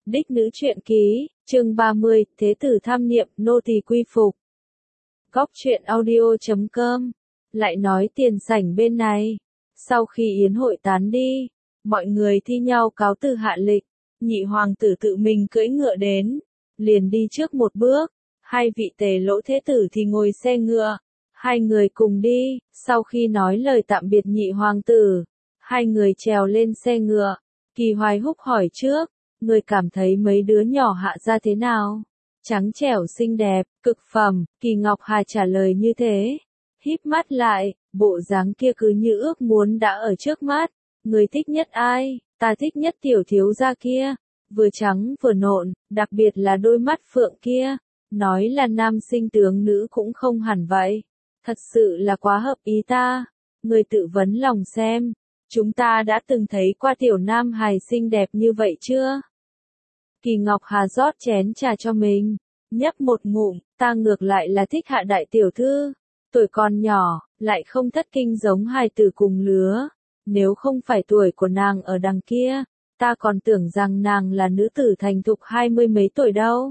Đích nữ truyện ký, chương 30, Thế tử tham niệm, nô tỳ quy phục. Góc truyện audio.com. Lại nói tiền sảnh bên này. Sau khi yến hội tán đi, mọi người thi nhau cáo từ hạ lịch. Nhị hoàng tử tự mình cưỡi ngựa đến, liền đi trước một bước. Hai vị tề lỗ thế tử thì ngồi xe ngựa. Hai người cùng đi, sau khi nói lời tạm biệt nhị hoàng tử, hai người trèo lên xe ngựa. Kỳ Hoài Húc hỏi trước, người cảm thấy mấy đứa nhỏ hạ ra thế nào? Trắng trẻo xinh đẹp, cực phẩm, Kỳ Ngọc Hà trả lời như thế. Híp mắt lại, bộ dáng kia cứ như ước muốn đã ở trước mắt. Người thích nhất ai? Ta thích nhất tiểu thiếu gia kia. Vừa trắng vừa nộn, đặc biệt là đôi mắt phượng kia. Nói là nam sinh tướng nữ cũng không hẳn vậy. Thật sự là quá hợp ý ta. Người tự vấn lòng xem. Chúng ta đã từng thấy qua tiểu nam hài xinh đẹp như vậy chưa? Kỳ Ngọc Hà rót chén trà cho mình, nhấp một ngụm, ta ngược lại là thích Hạ đại tiểu thư. Tuổi còn nhỏ, lại không thất kinh giống hài tử cùng lứa. Nếu không phải tuổi của nàng ở đằng kia, ta còn tưởng rằng nàng là nữ tử thành thục 20 mấy tuổi đâu.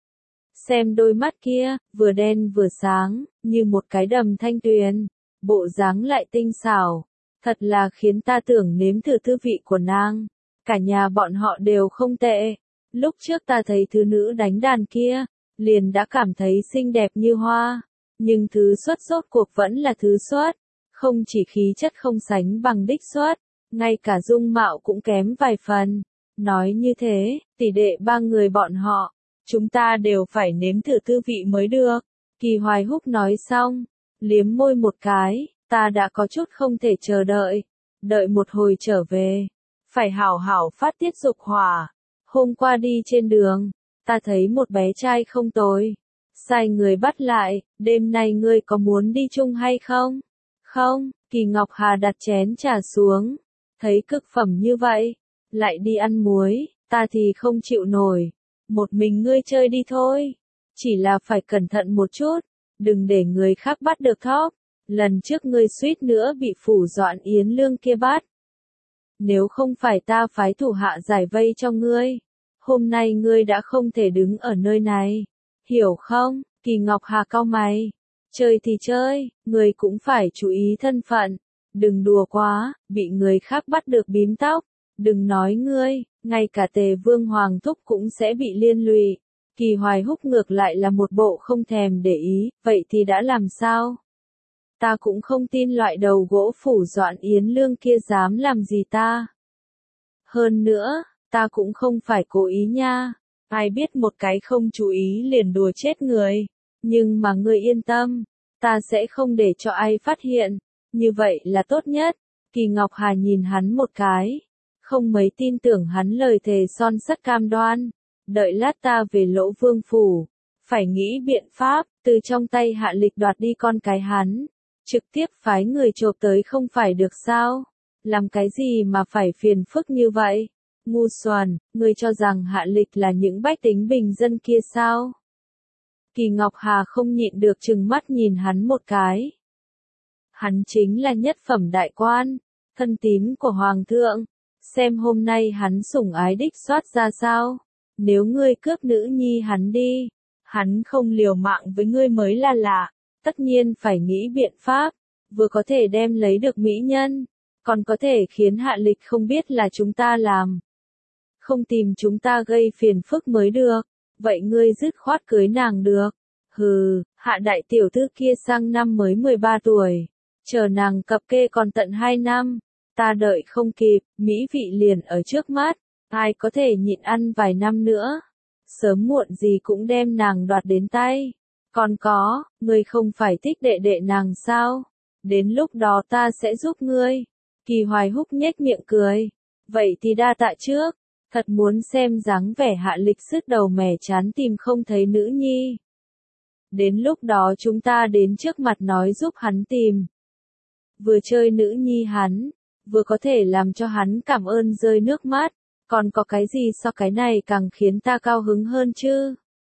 Xem đôi mắt kia, vừa đen vừa sáng, như một cái đầm thanh tuyền, bộ dáng lại tinh xảo. Thật là khiến ta tưởng nếm thử thư vị của nàng. Cả nhà bọn họ đều không tệ. Lúc trước ta thấy thứ nữ đánh đàn kia, liền đã cảm thấy xinh đẹp như hoa. Nhưng thứ xuất rốt cuộc vẫn là thứ xuất. Không chỉ khí chất không sánh bằng đích xuất, ngay cả dung mạo cũng kém vài phần. Nói như thế, tỷ đệ ba người bọn họ, chúng ta đều phải nếm thử thư vị mới được. Kỳ Hoài Húc nói xong, liếm môi một cái. Ta đã có chút không thể chờ đợi. Đợi một hồi trở về. Phải hảo hảo phát tiết dục hỏa. Hôm qua đi trên đường, ta thấy một bé trai không tồi. Sai người bắt lại, đêm nay ngươi có muốn đi chung hay không? Không, Kỳ Ngọc Hà đặt chén trà xuống. Thấy cực phẩm như vậy, lại đi ăn muối, ta thì không chịu nổi. Một mình ngươi chơi đi thôi. Chỉ là phải cẩn thận một chút, đừng để người khác bắt được thóp. Lần trước ngươi suýt nữa bị phủ dọn yến lương kia bắt. Nếu không phải ta phái thủ hạ giải vây cho ngươi, hôm nay ngươi đã không thể đứng ở nơi này. Hiểu không? Kỳ Ngọc Hà cau mày. Chơi thì chơi, ngươi cũng phải chú ý thân phận. Đừng đùa quá, bị người khác bắt được bím tóc. Đừng nói ngươi, ngay cả Tề Vương Hoàng Thúc cũng sẽ bị liên lụy. Kỳ Hoài Húc ngược lại là một bộ không thèm để ý, vậy thì đã làm sao? Ta cũng không tin loại đầu gỗ phủ dọn yến lương kia dám làm gì ta. Hơn nữa, ta cũng không phải cố ý nha. Ai biết một cái không chú ý liền đùa chết người. Nhưng mà ngươi yên tâm, ta sẽ không để cho ai phát hiện. Như vậy là tốt nhất. Kỳ Ngọc Hà nhìn hắn một cái. Không mấy tin tưởng hắn lời thề son sắt cam đoan. Đợi lát ta về Lỗ Vương phủ. Phải nghĩ biện pháp, từ trong tay Hạ Lịch đoạt đi con cái hắn. Trực tiếp phái người chộp tới không phải được sao? Làm cái gì mà phải phiền phức như vậy? Ngu xuẩn, ngươi cho rằng Hạ Lịch là những bách tính bình dân kia sao? Kỳ Ngọc Hà không nhịn được trừng mắt nhìn hắn một cái. Hắn chính là nhất phẩm đại quan, thân tín của Hoàng thượng. Xem hôm nay hắn sủng ái đích soát ra sao? Nếu ngươi cướp nữ nhi hắn đi, hắn không liều mạng với ngươi mới là lạ. Tất nhiên phải nghĩ biện pháp, vừa có thể đem lấy được mỹ nhân, còn có thể khiến Hạ Lịch không biết là chúng ta làm. Không tìm chúng ta gây phiền phức mới được, vậy ngươi dứt khoát cưới nàng được. Hừ, Hạ đại tiểu thư kia sang năm mới 13 tuổi, chờ nàng cập kê còn tận 2 năm, ta đợi không kịp, mỹ vị liền ở trước mắt, ai có thể nhịn ăn vài năm nữa, sớm muộn gì cũng đem nàng đoạt đến tay. Còn có, ngươi không phải thích đệ đệ nàng sao? Đến lúc đó ta sẽ giúp ngươi. Kỳ Hoài Húc nhếch miệng cười. Vậy thì đa tạ trước. Thật muốn xem dáng vẻ Hạ Lịch sứt đầu mẻ chán tìm không thấy nữ nhi. Đến lúc đó chúng ta đến trước mặt nói giúp hắn tìm. Vừa chơi nữ nhi hắn, vừa có thể làm cho hắn cảm ơn rơi nước mắt. Còn có cái gì so cái này càng khiến ta cao hứng hơn chứ?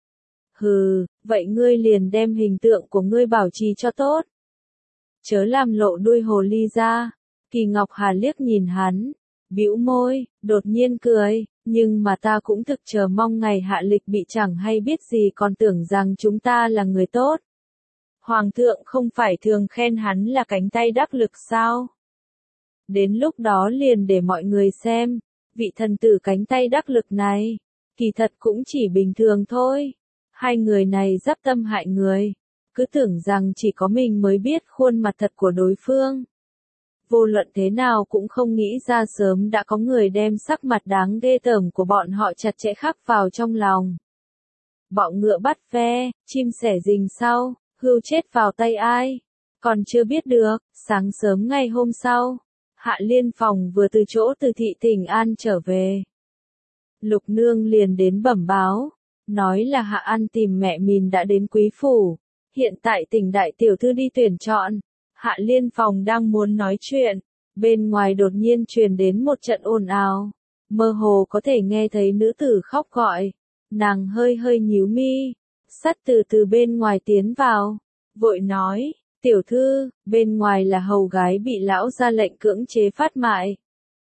Hừ, vậy ngươi liền đem hình tượng của ngươi bảo trì cho tốt. Chớ làm lộ đuôi hồ ly ra. Kỳ Ngọc Hà liếc nhìn hắn, bĩu môi, đột nhiên cười, Nhưng mà ta cũng thực chờ mong ngày hạ lịch bị chẳng hay biết gì còn tưởng rằng chúng ta là người tốt. Hoàng thượng không phải thường khen hắn là cánh tay đắc lực sao? Đến lúc đó liền để mọi người xem, vị thần tử cánh tay đắc lực này, kỳ thật cũng chỉ bình thường thôi. Hai người này giáp tâm hại người, cứ tưởng rằng chỉ có mình mới biết khuôn mặt thật của đối phương. Vô luận thế nào cũng không nghĩ ra sớm đã có người đem sắc mặt đáng ghê tởm của bọn họ chặt chẽ khắc vào trong lòng. Bọ ngựa bắt ve, chim sẻ rình sau, hươu chết vào tay ai? Còn chưa biết được, sáng sớm ngày hôm sau, Hạ Liên Phòng vừa từ chỗ từ thị Thịnh An trở về. Lục Nương liền đến bẩm báo, nói là Hạ An tìm mẹ mình đã đến quý phủ, hiện tại Tỉnh đại tiểu thư đi tuyển chọn. Hạ Liên Phòng đang muốn nói chuyện, bên ngoài đột nhiên truyền đến một trận ồn ào, mơ hồ có thể nghe thấy nữ tử khóc gọi, nàng hơi hơi nhíu mi, Sắt từ bên ngoài tiến vào, vội nói, tiểu thư, bên ngoài là hầu gái bị lão ra lệnh cưỡng chế phát mại.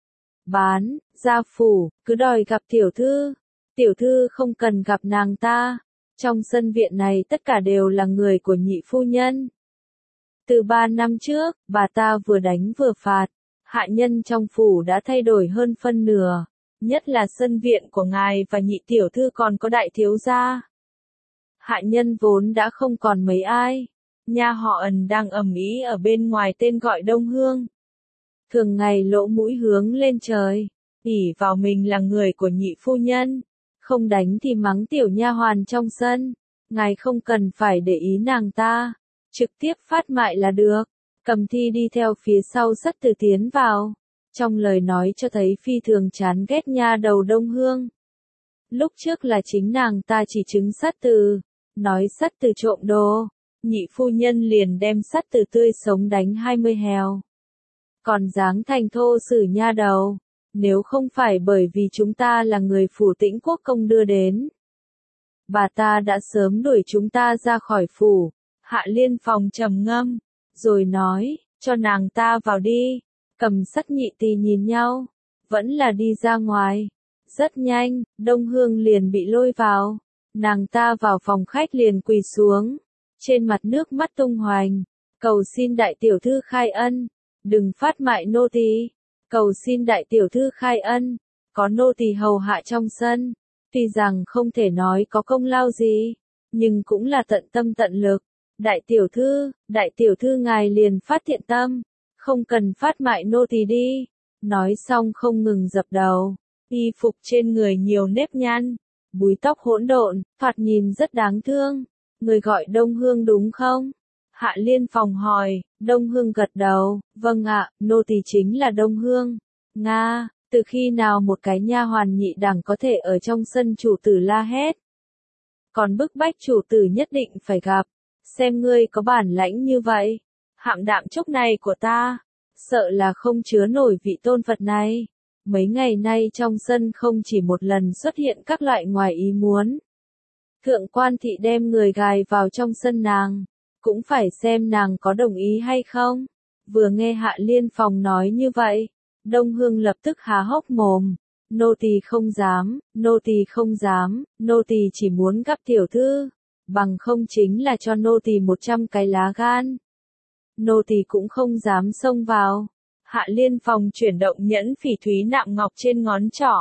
Bán, gia phủ, cứ đòi gặp tiểu thư không cần gặp nàng ta, trong sân viện này tất cả đều là người của nhị phu nhân. Từ 3 năm trước, bà ta vừa đánh vừa phạt, hạ nhân trong phủ đã thay đổi hơn phân nửa, nhất là sân viện của ngài và nhị tiểu thư còn có đại thiếu gia. Hạ nhân vốn đã không còn mấy ai, nha họ Ẩn đang ầm ĩ ở bên ngoài tên gọi Đông Hương. Thường ngày lỗ mũi hướng lên trời, ỷ vào mình là người của nhị phu nhân, không đánh thì mắng tiểu nha hoàn trong sân, ngài không cần phải để ý nàng ta. Trực tiếp phát mại là được. Cầm Thi đi theo phía sau Sắt Từ tiến vào. Trong lời nói cho thấy phi thường chán ghét nha đầu Đông Hương. Lúc trước là chính nàng ta chỉ trứng Sắt Từ, nói Sắt Từ trộm đồ. Nhị phu nhân liền đem Sắt Từ tươi sống đánh 20 hèo. Còn dáng thành thô sử nha đầu. Nếu không phải bởi vì chúng ta là người phủ Tĩnh Quốc công đưa đến, bà ta đã sớm đuổi chúng ta ra khỏi phủ. Hạ Liên Phòng trầm ngâm, rồi nói, cho nàng ta vào đi. Cầm Sắc nhị tỳ nhìn nhau, vẫn là đi ra ngoài. Rất nhanh, Đông Hương liền bị lôi vào. Nàng ta vào phòng khách liền quỳ xuống, trên mặt nước mắt tung hoành, cầu xin đại tiểu thư khai ân, đừng phát mại nô tỳ. Cầu xin đại tiểu thư khai ân, có nô tỳ hầu hạ trong sân, tuy rằng không thể nói có công lao gì, nhưng cũng là tận tâm tận lực. Đại tiểu thư ngài liền phát thiện tâm, không cần phát mại nô tỳ đi. Nói xong không ngừng dập đầu, y phục trên người nhiều nếp nhăn, búi tóc hỗn độn, thoạt nhìn rất đáng thương. Người gọi Đông Hương đúng không? Hạ Liên Phòng hỏi. Đông Hương gật đầu, vâng ạ, nô tỳ chính là Đông Hương. Nga, từ khi nào một cái nha hoàn nhị đẳng có thể ở trong sân chủ tử la hét? Còn bức bách chủ tử nhất định phải gặp. Xem ngươi có bản lãnh như vậy, hạm đạm chốc này của ta, sợ là không chứa nổi vị tôn Phật này. Mấy ngày nay trong sân không chỉ một lần xuất hiện các loại ngoài ý muốn. Thượng quan thị đem người gài vào trong sân nàng, cũng phải xem nàng có đồng ý hay không. Vừa nghe Hạ Liên Phòng nói như vậy, Đông Hương lập tức há hốc mồm. Nô tỳ không dám, nô tỳ không dám, nô tỳ chỉ muốn gặp tiểu thư. Bằng không chính là cho nô tỳ 100 cái lá gan. Nô tỳ cũng không dám xông vào. Hạ Liên Phòng chuyển động nhẫn phỉ thúy nạm ngọc trên ngón trỏ.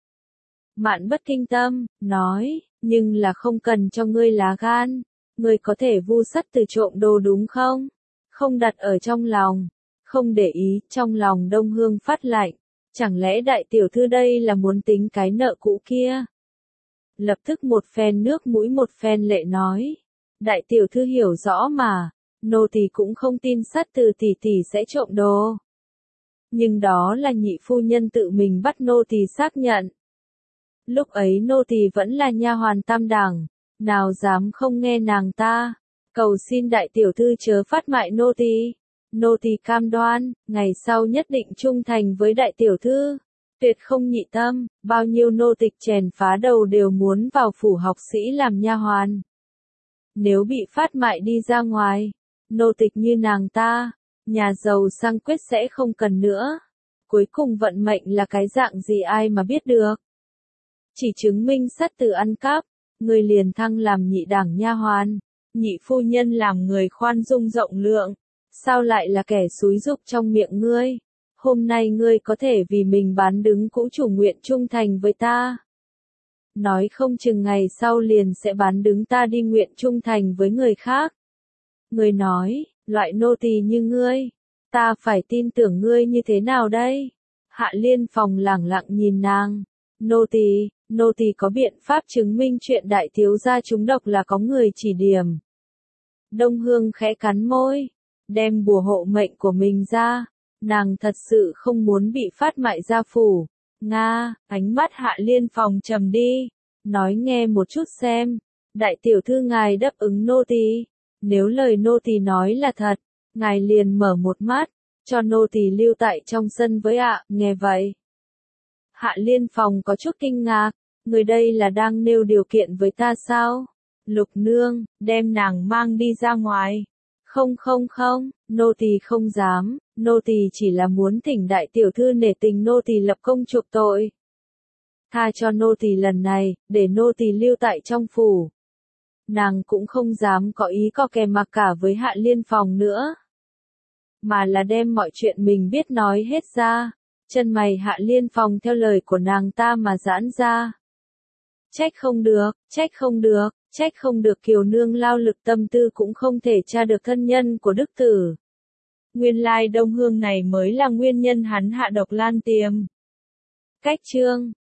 Mạn Bất Kinh Tâm, nói, nhưng là không cần cho ngươi lá gan. Ngươi có thể vu Sắt Từ trộm đồ đúng không? Không đặt ở trong lòng. Không để ý, trong lòng Đông Hương phát lạnh. Chẳng lẽ đại tiểu thư đây là muốn tính cái nợ cũ kia? Lập tức một phen nước mũi một phen lệ nói. Đại tiểu thư hiểu rõ mà, nô tỳ cũng không tin Sắt Từ tỷ tỷ sẽ trộm đồ. Nhưng đó là nhị phu nhân tự mình bắt nô tỳ xác nhận. Lúc ấy nô tỳ vẫn là nha hoàn tam đẳng, nào dám không nghe nàng ta. Cầu xin đại tiểu thư chớ phát mại nô tỳ. Nô tỳ cam đoan, ngày sau nhất định trung thành với đại tiểu thư. Tuyệt không nhị tâm, bao nhiêu nô tịch chèn phá đầu đều muốn vào phủ học sĩ làm nha hoàn. Nếu bị phát mại đi ra ngoài, nô tịch như nàng ta, nhà giàu sang quyết sẽ không cần nữa. Cuối cùng vận mệnh là cái dạng gì ai mà biết được. chỉ chứng minh sát tử ăn cắp, người liền thăng làm nhị đẳng nha hoàn. Nhị phu nhân làm người khoan dung rộng lượng, sao lại là kẻ xúi giục trong miệng ngươi? Hôm nay ngươi có thể vì mình bán đứng cũ chủ nguyện trung thành với ta. Nói không chừng ngày sau liền sẽ bán đứng ta đi nguyện trung thành với người khác. Người nói, loại nô tỳ như ngươi, ta phải tin tưởng ngươi như thế nào đây? Hạ Liên Phòng lẳng lặng nhìn nàng. Nô tỳ có biện pháp chứng minh chuyện đại thiếu gia trúng độc là có người chỉ điểm. Đông Hương khẽ cắn môi, đem bùa hộ mệnh của mình ra. Nàng thật sự không muốn bị phát mại gia phủ. Nga, ánh mắt Hạ Liên Phòng trầm đi. Nói nghe một chút xem. Đại tiểu thư ngài đáp ứng nô tỳ. Nếu lời nô tỳ nói là thật, ngài liền mở một mắt, cho nô tỳ lưu tại trong sân với ạ. Nghe vậy, Hạ Liên Phòng có chút kinh ngạc. Người đây là đang nêu điều kiện với ta sao? Lục nương, đem nàng mang đi ra ngoài. Không, nô tỳ không dám, nô tỳ chỉ là muốn thỉnh đại tiểu thư nể tình nô tỳ lập công chuộc tội. Tha cho nô tỳ lần này, để nô tỳ lưu tại trong phủ. Nàng cũng không dám có ý co kè mặc cả với Hạ Liên Phòng nữa, mà là đem mọi chuyện mình biết nói hết ra. Chân mày Hạ Liên Phòng theo lời của nàng ta mà giãn ra. Trách không được Kiều nương lao lực tâm tư cũng không thể tra được thân nhân của đức tử. Nguyên lai Đông Hương này mới là nguyên nhân hắn hạ độc Lan Tiềm. Cách chương